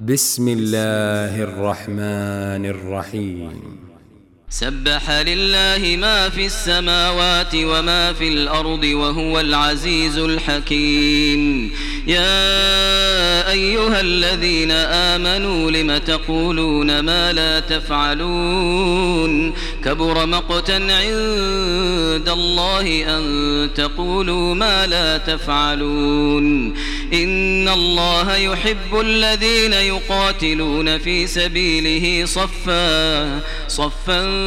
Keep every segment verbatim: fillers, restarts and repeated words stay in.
بسم الله الرحمن الرحيم. سبح لله ما في السماوات وما في الأرض وهو العزيز الحكيم. يا أيها الذين آمنوا لم تقولون ما لا تفعلون كبر مقتا عند الله أن تقولوا ما لا تفعلون. إن الله يحب الذين يقاتلون في سبيله صفا صفا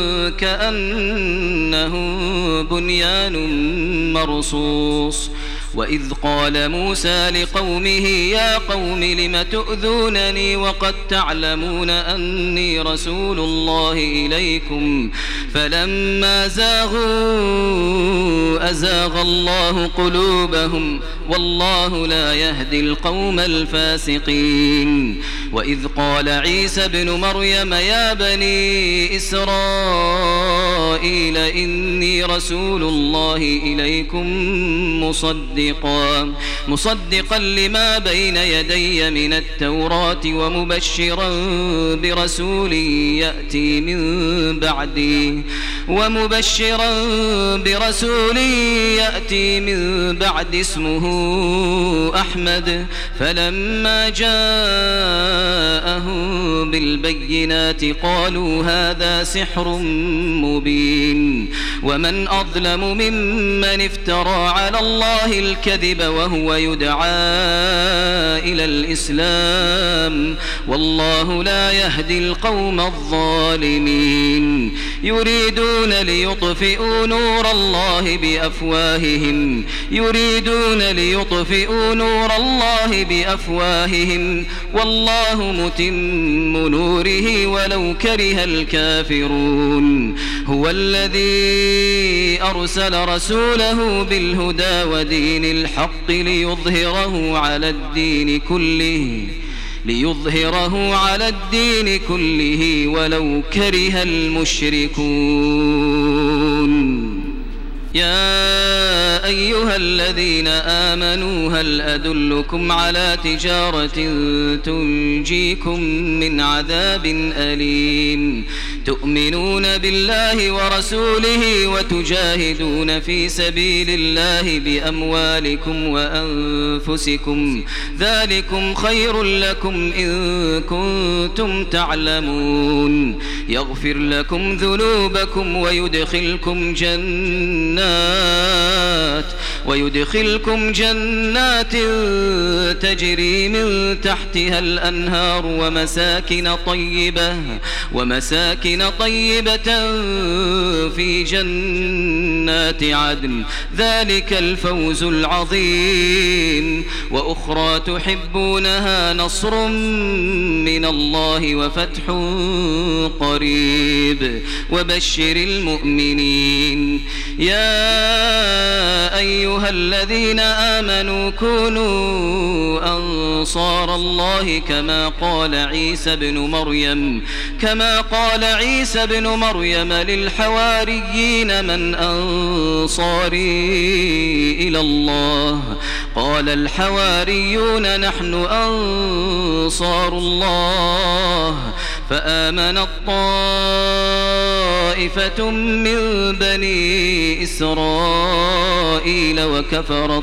كأنهم بنيان مرصوص. وإذ قال موسى لقومه يا قوم لم تؤذونني وقد تعلمون أني رسول الله إليكم فلما زاغوا أزاغ الله قلوبهم والله لا يهدي القوم الفاسقين. وإذ قال عيسى ابن مريم يا بني إسرائيل إني رسول الله إليكم مصدقا مصدقا لما بين يدي من التوراة ومبشرا برسول يأتي من بعدي ومبشرا برسول يأتي من بعد اسمه أحمد. فلما جاءهم بالبينات قالوا هذا سحر مبين. ومن أظلم ممن افترى على الله الكذب وهو يدعى إلى الإسلام والله لا يهدي القوم الظالمين. يريدون ليطفئوا نور الله بأفواههم يريدون ليطفئوا نور الله بأفواههم والله متم نوره ولو كره الكافرون. هو الذي أرسل رسوله بالهدى ودين الحق ليظهره على الدين كله ليظهره على الدين كله ولو كره المشركون. يا أيها الذين آمنوا هل أدلكم على تجارة تنجيكم من عذاب أليم تؤمنون بالله ورسوله وتجاهدون في سبيل الله بأموالكم وأنفسكم ذلكم خير لكم إن كنتم تعلمون. يغفر لكم ذنوبكم ويدخلكم جنات ويدخلكم جنات تجري من تحتها الأنهار ومساكن طيبة ومساكن طيبة في جنات عدن ذلك الفوز العظيم. وأخرى تحبونها نصر من الله وفتح قريب وبشر المؤمنين. يا أيها الذين آمنوا كونوا أنصار الله كما قال عيسى بن مريم كما قال عيسى بن مريم للحواريين من أنصاري إلى الله قال الحواريون نحن أنصار الله. فآمنت طائفة من بني إسرائيل وكفرت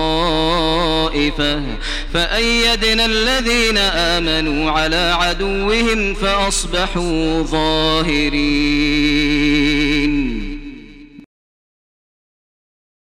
طائفة فأيدنا الذين آمنوا على عدوهم فأصبحوا ظاهرين.